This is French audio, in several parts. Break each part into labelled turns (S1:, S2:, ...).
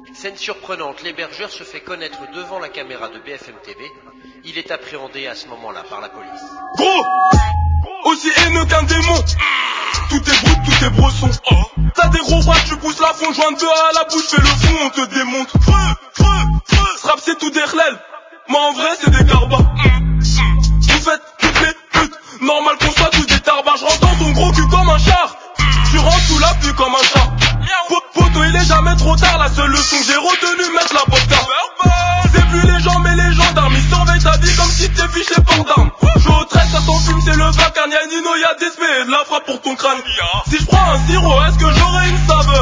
S1: Scène surprenante, l'hébergeur se fait connaître devant la caméra de BFM TV. Il est appréhendé à ce moment-là par la police.
S2: Gros, aussi haineux qu'un démon. Tout est brut, tout est brosson. T'as des gros bras, tu pousses la fond, joint deux à la bouche, fais le fond, on te démonte. Strap c'est tout des relèves. Moi en vrai c'est des carbas. Vous faites toutes les putes. Normal qu'on soit tous des tarbas. Je rentre dans ton gros cul comme un char. Tu rentres sous la pluie comme un chat. Poto il est jamais trop tard. La seule leçon que j'ai retenue, mettre la vodka. C'est plus les gens mais les gendarmes. Ils surveillent ta vie comme si t'es fiché port d'armes. Je retraite, ça t'enfume, c'est le vacarme. Y'a Nino, y'a des spé et de la frappe pour ton crâne. Si je prends un sirop, est-ce que j'aurai une saveur?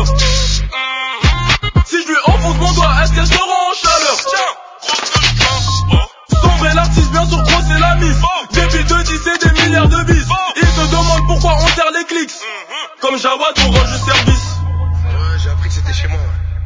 S2: Si je lui enfonce mon doigt, est-ce qu'elle sera en chaleur? Sombre et l'artiste, bien sûr, gros, c'est la mise. Depuis 2-10 et des milliards de bis. Ils te demandent pourquoi on serre les clics. Comme Jawad, on range le service.
S3: Ouais, j'ai appris que c'était chez moi.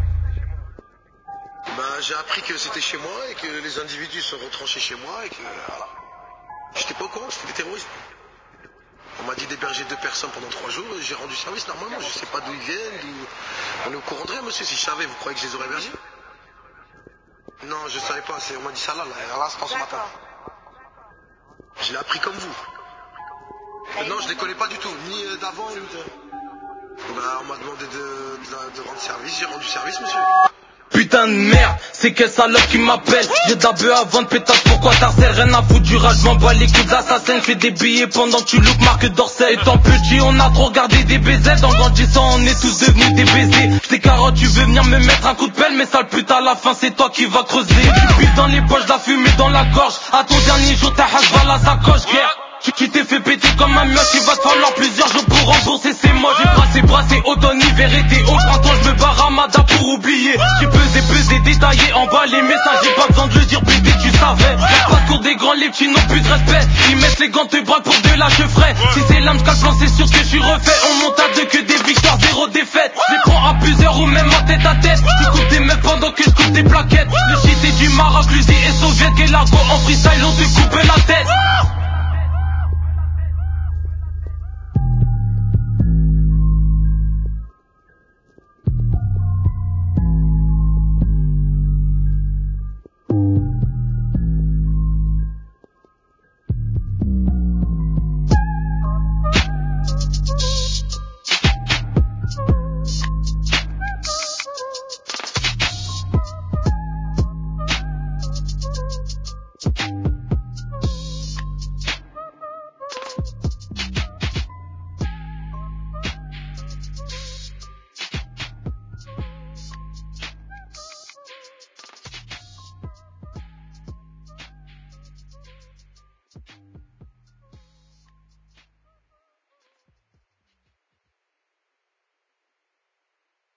S3: J'ai appris que c'était chez moi et que les individus sont retranchés chez moi et que voilà. J'étais pas au courant, c'était des terroristes. On m'a dit d'héberger 2 personnes pendant 3 jours, j'ai rendu service normalement, je sais pas d'où ils viennent, on est au courant de rien monsieur, si je savais, vous croyez que je les aurais hébergés? Non, je savais pas, on m'a dit ça là, à l'instant ce matin. Je l'ai appris comme vous. Non, je les connais pas du tout, ni d'avant, ni de... on m'a demandé de rendre service, j'ai rendu service monsieur.
S2: Putain de merde, c'est quelle salope qui m'appelle. J'ai d'abord avant de pétasse, pourquoi t'harcèles? Rien à foutre du rage, m'en bats les coups d'assassins. Fais des billets pendant que tu look marque d'Orsay. Étant petit, on a trop regardé des baisers. En grandissant, on est tous devenus des baisers. J't'ai carotte, tu veux venir me mettre un coup de pelle, mais sale pute à la fin, c'est toi qui vas creuser. Tu piles dans les poches, la fumée dans la gorge. À ton dernier jour, ta hache va la sacoche, guerre. Tu t'es fait péter comme un mioche, il va te falloir plusieurs jours pour rembourser, c'est moi. J'ai brassé automne, hiver, été, au printemps, je me barre Ramada pour oublier. J'ai pesé, détaillé, emballé, mais ça j'ai pas besoin de le dire, bébé, tu savais. La parcours des grands, les petits n'ont plus de respect. Ils mettent les gants, te braquent pour de la chevraie. Si c'est l'âme plan, c'est sûr que je suis refait. On monte à deux, que des victoires, 0 défaites. Je les prends à plusieurs ou même en tête à tête. Tu coupes des meufs pendant que je coupe des plaquettes. Le shit c'est du Maroc, l'usine et soviète, et l'argot en freestyle, on te coupe la tête.